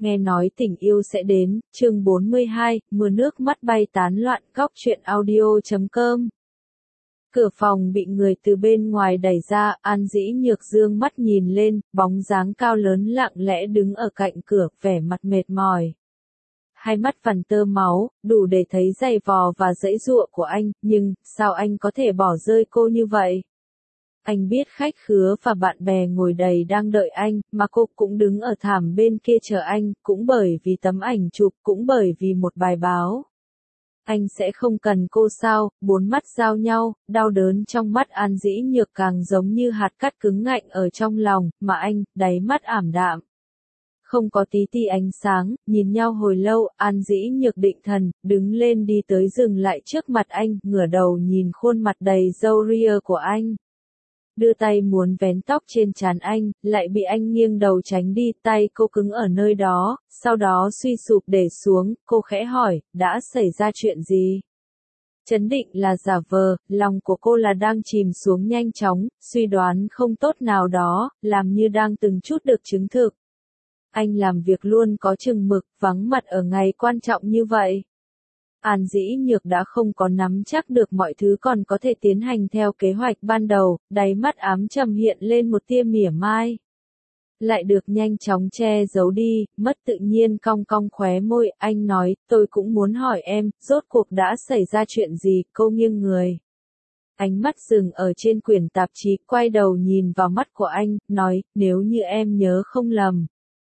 Nghe nói tình yêu sẽ đến, chương 42, mưa nước mắt bay tán loạn. Góc truyện audio.com. Cửa phòng bị người từ bên ngoài đẩy ra, An Dĩ Nhược dương mắt nhìn lên, bóng dáng cao lớn lặng lẽ đứng ở cạnh cửa, vẻ mặt mệt mỏi. Hai mắt vằn tơ máu, đủ để thấy giày vò và giãy giụa của anh, nhưng, sao anh có thể bỏ rơi cô như vậy? Anh biết khách khứa và bạn bè ngồi đầy đang đợi anh, mà cô cũng đứng ở thảm bên kia chờ anh, cũng bởi vì tấm ảnh chụp, cũng bởi vì một bài báo. Anh sẽ không cần cô sao? Bốn mắt giao nhau, đau đớn trong mắt An Dĩ Nhược càng giống như hạt cát cứng ngạnh ở trong lòng, mà anh, đáy mắt ảm đạm. Không có tí ti ánh sáng, nhìn nhau hồi lâu, An Dĩ Nhược định thần, đứng lên đi tới dừng lại trước mặt anh, ngửa đầu nhìn khuôn mặt đầy râu ria của anh. Đưa tay muốn vén tóc trên trán anh, lại bị anh nghiêng đầu tránh đi, tay cô cứng ở nơi đó, sau đó suy sụp để xuống, cô khẽ hỏi, đã xảy ra chuyện gì? Chấn định là giả vờ, lòng của cô là đang chìm xuống nhanh chóng, suy đoán không tốt nào đó, làm như đang từng chút được chứng thực. Anh làm việc luôn có chừng mực, vắng mặt ở ngày quan trọng như vậy. An Dĩ Nhược đã không có nắm chắc được mọi thứ còn có thể tiến hành theo kế hoạch ban đầu, đáy mắt ám trầm hiện lên một tia mỉa mai. Lại được nhanh chóng che giấu đi, mất tự nhiên cong cong khóe môi, anh nói, tôi cũng muốn hỏi em, rốt cuộc đã xảy ra chuyện gì? Cô nghiêng người. Ánh mắt dừng ở trên quyển tạp chí, quay đầu nhìn vào mắt của anh, nói, nếu như em nhớ không lầm.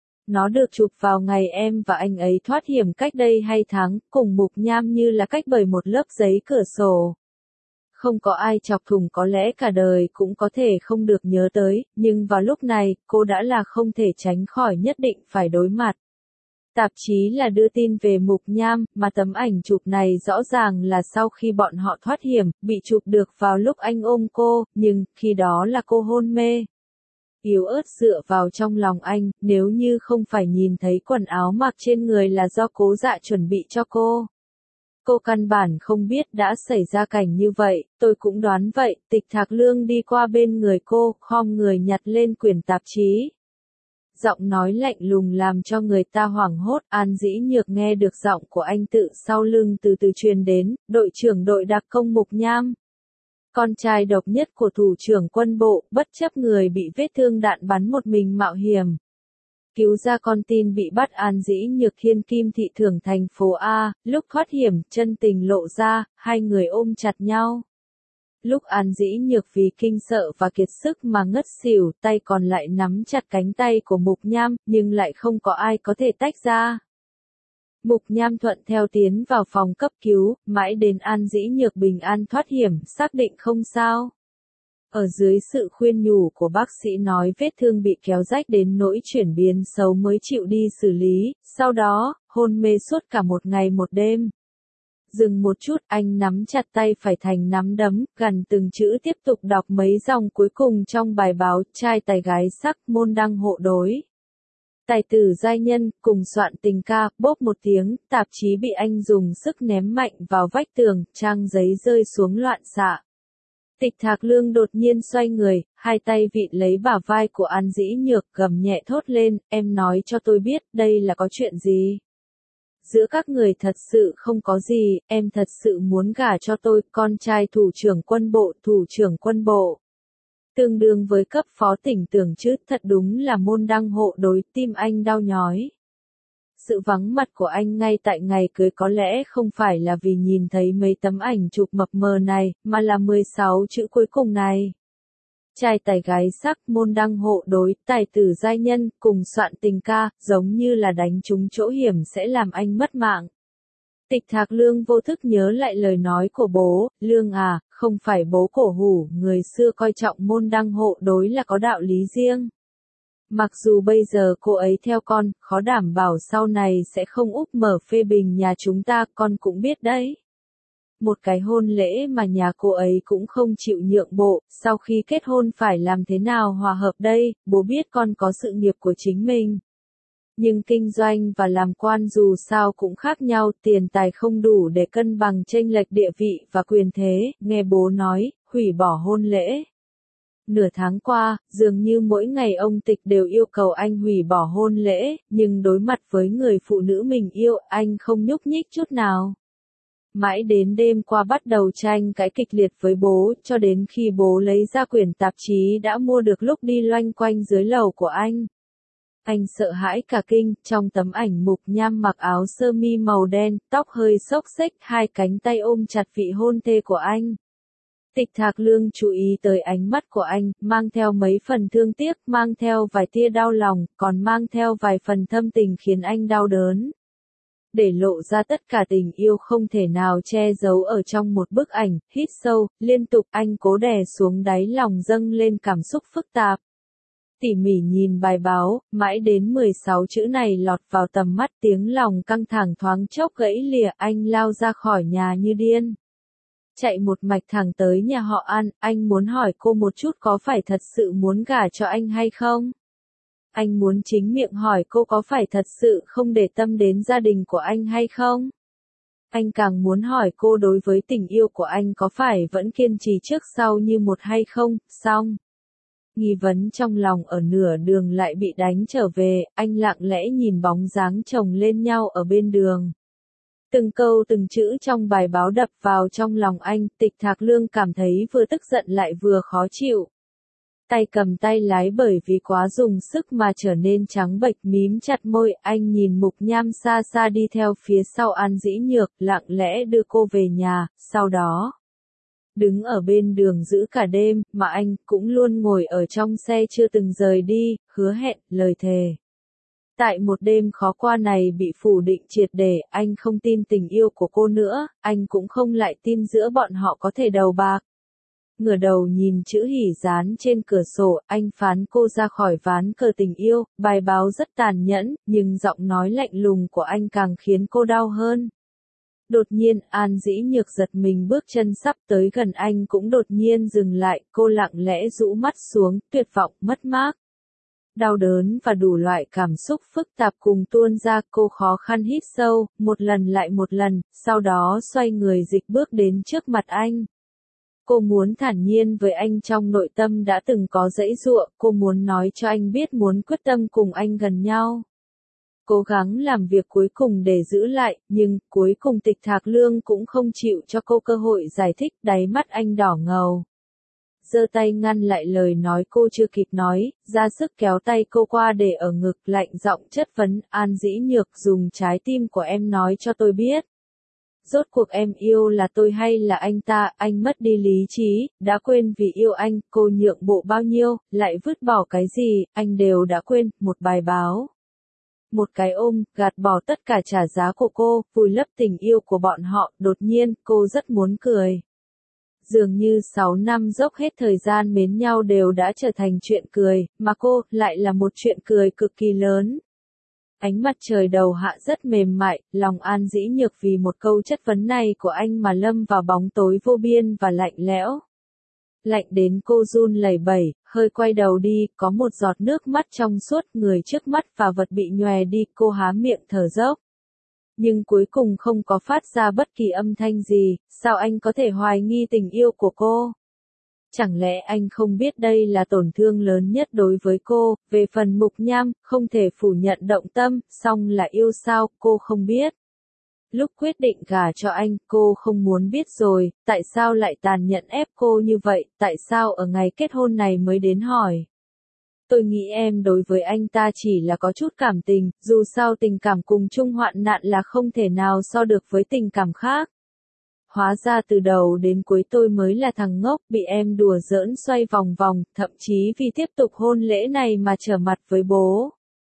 Nó được chụp vào ngày em và anh ấy thoát hiểm cách đây 2 tháng, cùng Mục Nham như là cách bởi một lớp giấy cửa sổ. Không có ai chọc thủng có lẽ cả đời cũng có thể không được nhớ tới, nhưng vào lúc này, cô đã là không thể tránh khỏi nhất định phải đối mặt. Tạp chí là đưa tin về Mục Nham, mà tấm ảnh chụp này rõ ràng là sau khi bọn họ thoát hiểm, bị chụp được vào lúc anh ôm cô, nhưng, khi đó là cô hôn mê. Yếu ớt dựa vào trong lòng anh, nếu như không phải nhìn thấy quần áo mặc trên người là do Cố Dạ chuẩn bị cho cô. Cô căn bản không biết đã xảy ra cảnh như vậy, tôi cũng đoán vậy. Tịch Thạc Lương đi qua bên người cô, khom người nhặt lên quyển tạp chí. Giọng nói lạnh lùng làm cho người ta hoảng hốt. An Dĩ Nhược nghe được giọng của anh tự sau lưng từ từ truyền đến, đội trưởng đội đặc công Mục Nham. Con trai độc nhất của thủ trưởng quân bộ, bất chấp người bị vết thương đạn bắn một mình mạo hiểm. Cứu ra con tin bị bắt. An Dĩ Nhược thiên kim thị thưởng thành phố A, lúc thoát hiểm, chân tình lộ ra, hai người ôm chặt nhau. Lúc An Dĩ Nhược vì kinh sợ và kiệt sức mà ngất xỉu, tay còn lại nắm chặt cánh tay của Mục Nham, nhưng lại không có ai có thể tách ra. Mục Nham thuận theo tiến vào phòng cấp cứu, mãi đến An Dĩ Nhược bình an thoát hiểm, xác định không sao. Ở dưới sự khuyên nhủ của bác sĩ nói vết thương bị kéo rách đến nỗi chuyển biến xấu mới chịu đi xử lý, sau đó, hôn mê suốt cả một ngày một đêm. Dừng một chút, anh nắm chặt tay phải thành nắm đấm, gần từng chữ tiếp tục đọc mấy dòng cuối cùng trong bài báo, trai tài gái sắc, môn đăng hộ đối. Tài tử giai nhân, cùng soạn tình ca, bốp một tiếng, tạp chí bị anh dùng sức ném mạnh vào vách tường, trang giấy rơi xuống loạn xạ. Tịch Thạc Lương đột nhiên xoay người, hai tay vịn lấy bả vai của An Dĩ Nhược, gầm nhẹ thốt lên, em nói cho tôi biết, đây là có chuyện gì? Giữa các người thật sự không có gì, em thật sự muốn gả cho tôi, con trai thủ trưởng quân bộ. Tương đương với cấp phó tỉnh tưởng chứ, thật đúng là môn đăng hộ đối, tim anh đau nhói. Sự vắng mặt của anh ngay tại ngày cưới có lẽ không phải là vì nhìn thấy mấy tấm ảnh chụp mập mờ này, mà là 16 chữ cuối cùng này. Trai tài gái sắc, môn đăng hộ đối, tài tử giai nhân, cùng soạn tình ca, giống như là đánh trúng chỗ hiểm sẽ làm anh mất mạng. Tịch Thạc Lương vô thức nhớ lại lời nói của bố, Lương à, không phải bố cổ hủ, người xưa coi trọng môn đăng hộ đối là có đạo lý riêng. Mặc dù bây giờ cô ấy theo con, khó đảm bảo sau này sẽ không úp mở phê bình nhà chúng ta, con cũng biết đấy. Một cái hôn lễ mà nhà cô ấy cũng không chịu nhượng bộ, sau khi kết hôn phải làm thế nào hòa hợp đây, bố biết con có sự nghiệp của chính mình. Nhưng kinh doanh và làm quan dù sao cũng khác nhau, tiền tài không đủ để cân bằng chênh lệch địa vị và quyền thế, nghe bố nói, hủy bỏ hôn lễ. Nửa tháng qua, dường như mỗi ngày ông Tịch đều yêu cầu anh hủy bỏ hôn lễ, nhưng đối mặt với người phụ nữ mình yêu, anh không nhúc nhích chút nào. Mãi đến đêm qua bắt đầu tranh cãi kịch liệt với bố, cho đến khi bố lấy ra quyển tạp chí đã mua được lúc đi loanh quanh dưới lầu của anh. Anh sợ hãi cả kinh, trong tấm ảnh Mục Nham mặc áo sơ mi màu đen, tóc hơi xốc xếch, hai cánh tay ôm chặt vị hôn thê của anh. Tịch Thạc Lương chú ý tới ánh mắt của anh, mang theo mấy phần thương tiếc, mang theo vài tia đau lòng, còn mang theo vài phần thâm tình khiến anh đau đớn. Để lộ ra tất cả tình yêu không thể nào che giấu ở trong một bức ảnh, hít sâu, liên tục anh cố đè xuống đáy lòng dâng lên cảm xúc phức tạp. Tỉ mỉ nhìn bài báo, mãi đến 16 chữ này lọt vào tầm mắt, tiếng lòng căng thẳng thoáng chốc gãy lìa, anh lao ra khỏi nhà như điên. Chạy một mạch thẳng tới nhà họ An, anh muốn hỏi cô một chút có phải thật sự muốn gả cho anh hay không? Anh muốn chính miệng hỏi cô có phải thật sự không để tâm đến gia đình của anh hay không? Anh càng muốn hỏi cô đối với tình yêu của anh có phải vẫn kiên trì trước sau như một hay không, xong. Nghi vấn trong lòng ở nửa đường lại bị đánh trở về, anh lặng lẽ nhìn bóng dáng chồng lên nhau ở bên đường. Từng câu từng chữ trong bài báo đập vào trong lòng anh, Tịch Thạc Lương cảm thấy vừa tức giận lại vừa khó chịu. Tay cầm tay lái bởi vì quá dùng sức mà trở nên trắng bệch, mím chặt môi, anh nhìn Mục Nham xa xa đi theo phía sau An Dĩ Nhược, lặng lẽ đưa cô về nhà, sau đó đứng ở bên đường giữ cả đêm, mà anh cũng luôn ngồi ở trong xe chưa từng rời đi, hứa hẹn, lời thề. Tại một đêm khó qua này bị phủ định triệt để, anh không tin tình yêu của cô nữa, anh cũng không lại tin giữa bọn họ có thể đầu bạc. Ngửa đầu nhìn chữ hỉ dán trên cửa sổ, anh phán cô ra khỏi ván cờ tình yêu, bài báo rất tàn nhẫn, nhưng giọng nói lạnh lùng của anh càng khiến cô đau hơn. Đột nhiên, An Dĩ Nhược giật mình, bước chân sắp tới gần anh cũng đột nhiên dừng lại, cô lặng lẽ rũ mắt xuống, tuyệt vọng, mất mát. Đau đớn và đủ loại cảm xúc phức tạp cùng tuôn ra, cô khó khăn hít sâu, một lần lại một lần, sau đó xoay người dịch bước đến trước mặt anh. Cô muốn thản nhiên với anh trong nội tâm đã từng có giãy giụa, cô muốn nói cho anh biết muốn quyết tâm cùng anh gần nhau. Cố gắng làm việc cuối cùng để giữ lại, nhưng cuối cùng Tịch Thạc Lương cũng không chịu cho cô cơ hội giải thích, đáy mắt anh đỏ ngầu. Giơ tay ngăn lại lời nói cô chưa kịp nói, ra sức kéo tay cô qua để ở ngực, lạnh giọng chất vấn, An Dĩ Nhược, dùng trái tim của em nói cho tôi biết. Rốt cuộc em yêu là tôi hay là anh ta, anh mất đi lý trí, đã quên vì yêu anh, cô nhượng bộ bao nhiêu, lại vứt bỏ cái gì, anh đều đã quên, một bài báo. Một cái ôm, gạt bỏ tất cả trả giá của cô, vùi lấp tình yêu của bọn họ, đột nhiên, cô rất muốn cười. Dường như 6 năm dốc hết thời gian mến nhau đều đã trở thành chuyện cười, mà cô, lại là một chuyện cười cực kỳ lớn. Ánh mặt trời đầu hạ rất mềm mại, lòng An Dĩ Nhược vì một câu chất vấn này của anh mà lâm vào bóng tối vô biên và lạnh lẽo. Lạnh đến cô run lẩy bẩy, hơi quay đầu đi, có một giọt nước mắt trong suốt, người trước mắt và vật bị nhòe đi, cô há miệng thở dốc. Nhưng cuối cùng không có phát ra bất kỳ âm thanh gì, sao anh có thể hoài nghi tình yêu của cô? Chẳng lẽ anh không biết đây là tổn thương lớn nhất đối với cô, về phần Mục Nham, không thể phủ nhận động tâm, song là yêu sao, cô không biết. Lúc quyết định gả cho anh, cô không muốn biết rồi, tại sao lại tàn nhẫn ép cô như vậy, tại sao ở ngày kết hôn này mới đến hỏi. Tôi nghĩ em đối với anh ta chỉ là có chút cảm tình, dù sao tình cảm cùng chung hoạn nạn là không thể nào so được với tình cảm khác. Hóa ra từ đầu đến cuối tôi mới là thằng ngốc, bị em đùa giỡn xoay vòng vòng, thậm chí vì tiếp tục hôn lễ này mà trở mặt với bố.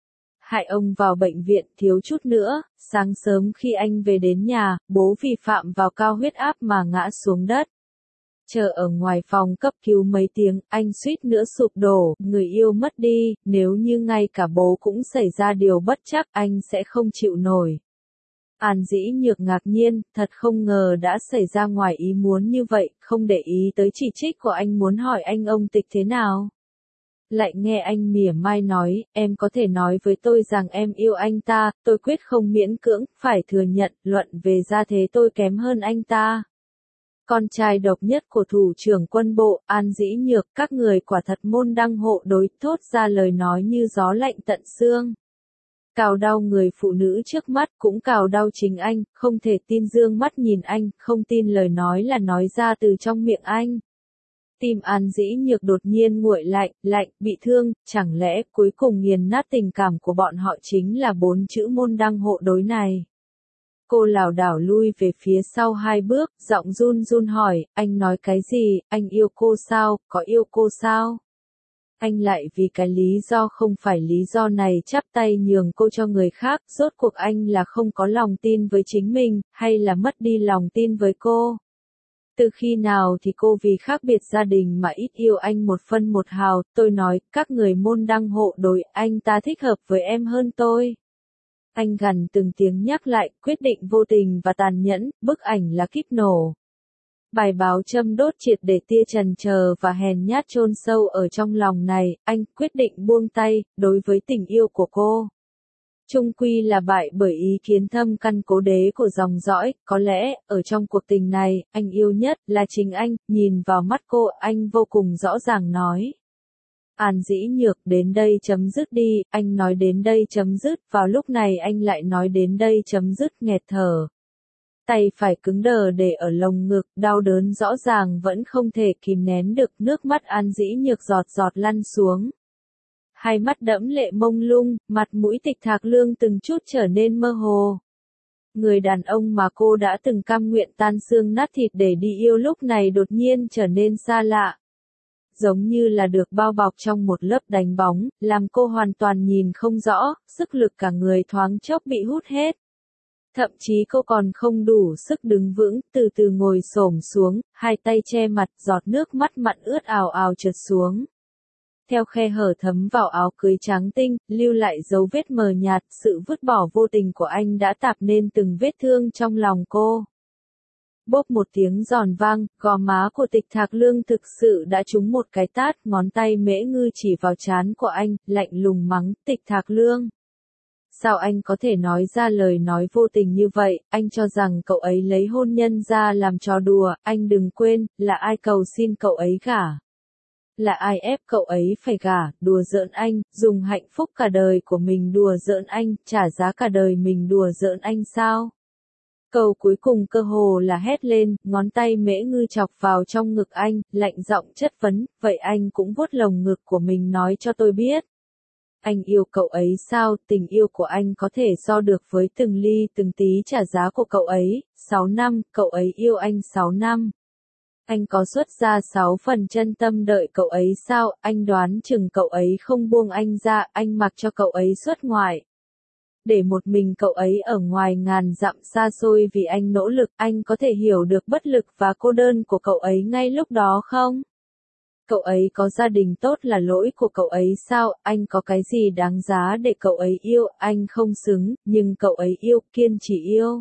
Hại ông vào bệnh viện thiếu chút nữa, sáng sớm khi anh về đến nhà, bố vi phạm vào cao huyết áp mà ngã xuống đất. Chờ ở ngoài phòng cấp cứu mấy tiếng, anh suýt nữa sụp đổ, người yêu mất đi, nếu như ngay cả bố cũng xảy ra điều bất trắc anh sẽ không chịu nổi. An Dĩ Nhược ngạc nhiên, thật không ngờ đã xảy ra ngoài ý muốn như vậy, không để ý tới chỉ trích của anh, muốn hỏi anh ông Tịch thế nào. Lại nghe anh mỉa mai nói, em có thể nói với tôi rằng em yêu anh ta, tôi quyết không miễn cưỡng, phải thừa nhận, luận về gia thế tôi kém hơn anh ta. Con trai độc nhất của thủ trưởng quân bộ, An Dĩ Nhược, các người quả thật môn đăng hộ đối, thốt ra lời nói như gió lạnh tận xương. Cào đau người phụ nữ trước mắt, cũng cào đau chính anh, không thể tin dương mắt nhìn anh, không tin lời nói là nói ra từ trong miệng anh. Tim An Dĩ Nhược đột nhiên nguội lạnh, bị thương, chẳng lẽ cuối cùng nghiền nát tình cảm của bọn họ chính là 4 chữ môn đăng hộ đối này. Cô lảo đảo lui về phía sau 2 bước, giọng run run hỏi, anh nói cái gì, anh yêu cô sao, có yêu cô sao? Anh lại vì cái lý do không phải lý do này chắp tay nhường cô cho người khác, rốt cuộc anh là không có lòng tin với chính mình, hay là mất đi lòng tin với cô? Từ khi nào thì cô vì khác biệt gia đình mà ít yêu anh một phân một hào, tôi nói, các người môn đăng hộ đối, anh ta thích hợp với em hơn tôi. Anh gằn từng tiếng nhắc lại, quyết định vô tình và tàn nhẫn, bức ảnh là kíp nổ. Bài báo châm đốt triệt để tia trần chờ và hèn nhát chôn sâu ở trong lòng này, anh quyết định buông tay, đối với tình yêu của cô. Chung quy là bại bởi ý kiến thâm căn cố đế của dòng dõi, có lẽ, ở trong cuộc tình này, anh yêu nhất là chính anh, nhìn vào mắt cô, anh vô cùng rõ ràng nói. An Dĩ Nhược, đến đây chấm dứt đi, anh nói đến đây chấm dứt, vào lúc này anh lại nói đến đây chấm dứt, nghẹt thở. Tay phải cứng đờ để ở lồng ngực, đau đớn rõ ràng vẫn không thể kìm nén được, nước mắt An Dĩ Nhược giọt giọt lăn xuống. Hai mắt đẫm lệ mông lung, mặt mũi Tịch Thạc Lương từng chút trở nên mơ hồ. Người đàn ông mà cô đã từng cam nguyện tan xương nát thịt để đi yêu lúc này đột nhiên trở nên xa lạ. Giống như là được bao bọc trong một lớp đánh bóng, làm cô hoàn toàn nhìn không rõ, sức lực cả người thoáng chốc bị hút hết. Thậm chí cô còn không đủ sức đứng vững, từ từ ngồi xổm xuống, hai tay che mặt, giọt nước mắt mặn ướt ào ào trượt xuống. Theo khe hở thấm vào áo cưới trắng tinh, lưu lại dấu vết mờ nhạt, sự vứt bỏ vô tình của anh đã tạp nên từng vết thương trong lòng cô. Bốp một tiếng giòn vang, gò má của Tịch Thạc Lương thực sự đã trúng một cái tát, ngón tay Mễ Ngư chỉ vào trán của anh, lạnh lùng mắng, Tịch Thạc Lương. Sao anh có thể nói ra lời nói vô tình như vậy, anh cho rằng cậu ấy lấy hôn nhân ra làm trò đùa, anh đừng quên, là ai cầu xin cậu ấy gả. Là ai ép cậu ấy phải gả, đùa giỡn anh, dùng hạnh phúc cả đời của mình đùa giỡn anh, trả giá cả đời mình đùa giỡn anh sao? Câu cuối cùng cơ hồ là hét lên, ngón tay Mễ Ngư chọc vào trong ngực anh, lạnh giọng chất vấn, vậy anh cũng vuốt lồng ngực của mình nói cho tôi biết. Anh yêu cậu ấy sao, tình yêu của anh có thể so được với từng ly từng tí trả giá của cậu ấy, 6 năm, cậu ấy yêu anh 6 năm. Anh có xuất ra 6 phần chân tâm đợi cậu ấy sao, anh đoán chừng cậu ấy không buông anh ra, anh mặc cho cậu ấy xuất ngoại. Để một mình cậu ấy ở ngoài ngàn dặm xa xôi vì anh nỗ lực, anh có thể hiểu được bất lực và cô đơn của cậu ấy ngay lúc đó không? Cậu ấy có gia đình tốt là lỗi của cậu ấy sao, anh có cái gì đáng giá để cậu ấy yêu, anh không xứng, nhưng cậu ấy yêu, kiên trì yêu.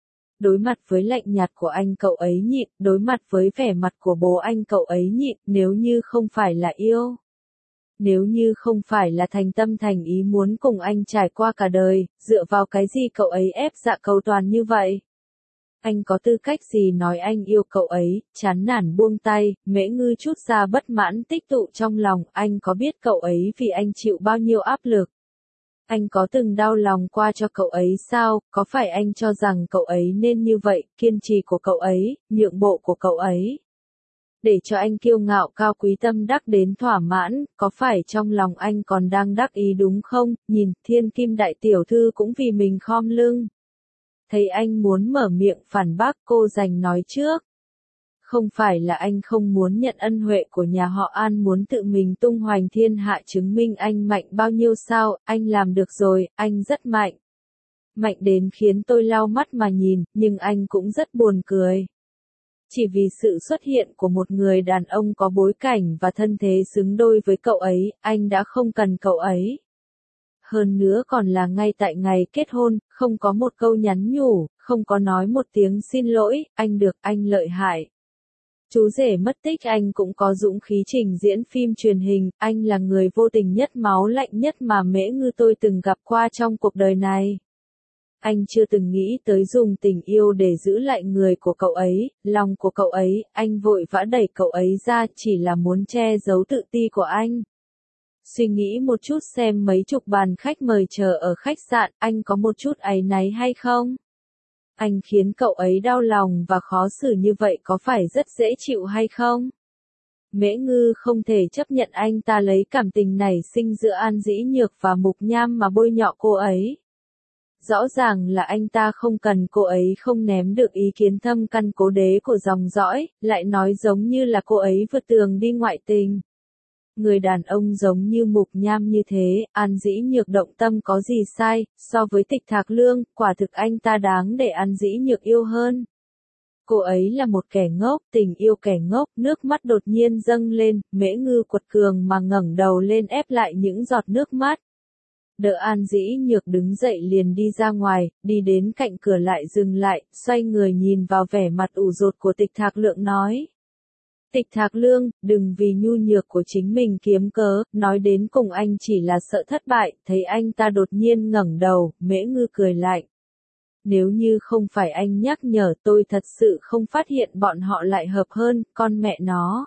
Đối mặt với lạnh nhạt của anh cậu ấy nhịn, đối mặt với vẻ mặt của bố anh cậu ấy nhịn, nếu như không phải là yêu. Nếu như không phải là thành tâm thành ý muốn cùng anh trải qua cả đời, dựa vào cái gì cậu ấy ép dạ cầu toàn như vậy? Anh có tư cách gì nói anh yêu cậu ấy, chán nản buông tay, Mễ Ngư chút ra bất mãn tích tụ trong lòng, anh có biết cậu ấy vì anh chịu bao nhiêu áp lực? Anh có từng đau lòng qua cho cậu ấy sao, có phải anh cho rằng cậu ấy nên như vậy, kiên trì của cậu ấy, nhượng bộ của cậu ấy? Để cho anh kiêu ngạo cao quý tâm đắc đến thỏa mãn, có phải trong lòng anh còn đang đắc ý đúng không, nhìn, Thiên Kim đại tiểu thư cũng vì mình khom lưng. Thấy anh muốn mở miệng phản bác cô giành nói trước. Không phải là anh không muốn nhận ân huệ của nhà họ An muốn tự mình tung hoành thiên hạ chứng minh anh mạnh bao nhiêu sao, anh làm được rồi, anh rất mạnh. Mạnh đến khiến tôi lau mắt mà nhìn, nhưng anh cũng rất buồn cười. Chỉ vì sự xuất hiện của một người đàn ông có bối cảnh và thân thế xứng đôi với cậu ấy, anh đã không cần cậu ấy. Hơn nữa còn là ngay tại ngày kết hôn, không có một câu nhắn nhủ, không có nói một tiếng xin lỗi, anh được, anh lợi hại. Chú rể mất tích anh cũng có dũng khí trình diễn phim truyền hình, anh là người vô tình nhất máu lạnh nhất mà Mễ Ngư tôi từng gặp qua trong cuộc đời này. Anh chưa từng nghĩ tới dùng tình yêu để giữ lại người của cậu ấy, lòng của cậu ấy, anh vội vã đẩy cậu ấy ra chỉ là muốn che giấu tự ti của anh. Suy nghĩ một chút xem mấy chục bàn khách mời chờ ở khách sạn, anh có một chút áy náy hay không? Anh khiến cậu ấy đau lòng và khó xử như vậy có phải rất dễ chịu hay không? Mễ Ngư không thể chấp nhận anh ta lấy cảm tình nảy sinh giữa An Dĩ Nhược và Mục Nham mà bôi nhọ cô ấy. Rõ ràng là anh ta không cần cô ấy không ném được ý kiến thâm căn cố đế của dòng dõi, lại nói giống như là cô ấy vượt tường đi ngoại tình. Người đàn ông giống như Mục Nham như thế, An Dĩ Nhược động tâm có gì sai, so với Tịch Thạc Lương, quả thực anh ta đáng để An Dĩ Nhược yêu hơn. Cô ấy là một kẻ ngốc, tình yêu kẻ ngốc, nước mắt đột nhiên dâng lên, Mễ Ngư quật cường mà ngẩng đầu lên ép lại những giọt nước mắt. Đỡ An Dĩ Nhược đứng dậy liền đi ra ngoài, đi đến cạnh cửa lại dừng lại, xoay người nhìn vào vẻ mặt ủ rột của Tịch Thạc Lượng nói. Tịch Thạc Lương, đừng vì nhu nhược của chính mình kiếm cớ, nói đến cùng anh chỉ là sợ thất bại, thấy anh ta đột nhiên ngẩng đầu, Mễ Ngư cười lạnh. Nếu như không phải anh nhắc nhở tôi thật sự không phát hiện bọn họ lại hợp hơn, con mẹ nó.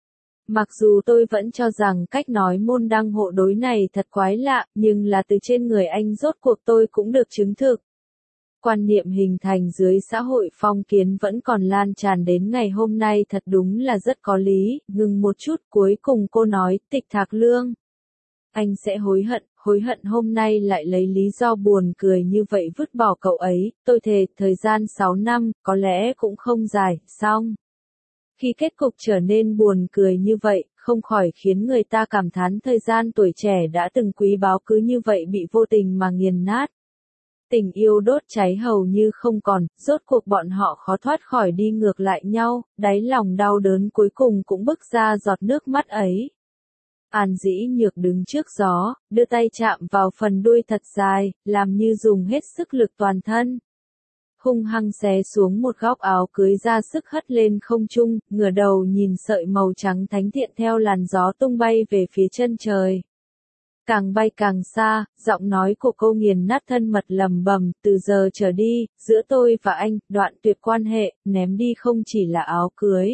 Mặc dù tôi vẫn cho rằng cách nói môn đăng hộ đối này thật quái lạ, nhưng là từ trên người anh rốt cuộc tôi cũng được chứng thực. Quan niệm hình thành dưới xã hội phong kiến vẫn còn lan tràn đến ngày hôm nay thật đúng là rất có lý, ngừng một chút cuối cùng cô nói, Tịch Thạc Lương. Anh sẽ hối hận hôm nay lại lấy lý do buồn cười như vậy vứt bỏ cậu ấy, tôi thề, thời gian 6 năm, có lẽ cũng không dài, xong. Khi kết cục trở nên buồn cười như vậy, không khỏi khiến người ta cảm thán thời gian tuổi trẻ đã từng quý báu cứ như vậy bị vô tình mà nghiền nát. Tình yêu đốt cháy hầu như không còn, rốt cuộc bọn họ khó thoát khỏi đi ngược lại nhau, đáy lòng đau đớn cuối cùng cũng bứt ra giọt nước mắt ấy. An Dĩ Nhược đứng trước gió, đưa tay chạm vào phần đuôi thật dài, làm như dùng hết sức lực toàn thân. Hung hăng xé xuống một góc áo cưới ra sức hất lên không trung, ngửa đầu nhìn sợi màu trắng thánh thiện theo làn gió tung bay về phía chân trời. Càng bay càng xa, giọng nói của cô nghiền nát thân mật lầm bầm, từ giờ trở đi, giữa tôi và anh, đoạn tuyệt quan hệ, ném đi không chỉ là áo cưới.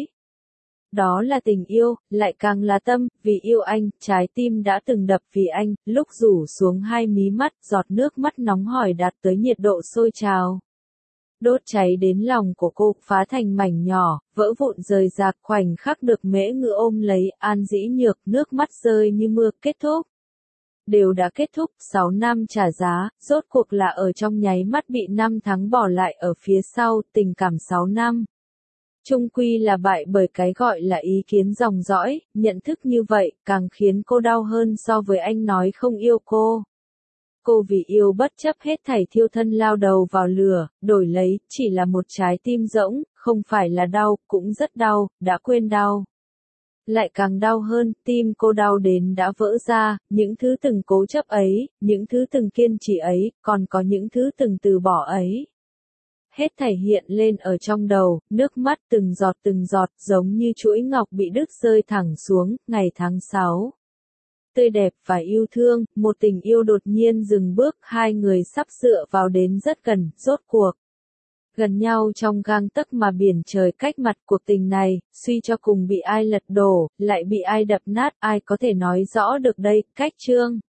Đó là tình yêu, lại càng là tâm, vì yêu anh, trái tim đã từng đập vì anh, lúc rủ xuống hai mí mắt, giọt nước mắt nóng hổi đạt tới nhiệt độ sôi trào. Đốt cháy đến lòng của cô, phá thành mảnh nhỏ, vỡ vụn rời rạc khoảnh khắc được Mễ Ngư ôm lấy, An Dĩ Nhược, nước mắt rơi như mưa, kết thúc. Đều đã kết thúc, 6 năm trả giá, rốt cuộc là ở trong nháy mắt bị 5 tháng bỏ lại ở phía sau, tình cảm 6 năm. Chung quy là bại bởi cái gọi là ý kiến dòng dõi, nhận thức như vậy, càng khiến cô đau hơn so với anh nói không yêu cô. Cô vì yêu bất chấp hết thảy thiêu thân lao đầu vào lửa, đổi lấy, chỉ là một trái tim rỗng, không phải là đau, cũng rất đau, đã quên đau. Lại càng đau hơn, tim cô đau đến đã vỡ ra, những thứ từng cố chấp ấy, những thứ từng kiên trì ấy, còn có những thứ từng từ bỏ ấy. Hết thảy hiện lên ở trong đầu, nước mắt từng giọt, giống như chuỗi ngọc bị đứt rơi thẳng xuống, ngày tháng 6. Tươi đẹp và yêu thương, một tình yêu đột nhiên dừng bước, hai người sắp dựa vào đến rất gần, rốt cuộc. Gần nhau trong gang tấc mà biển trời cách mặt, cuộc tình này, suy cho cùng bị ai lật đổ, lại bị ai đập nát, ai có thể nói rõ được đây, cách chương.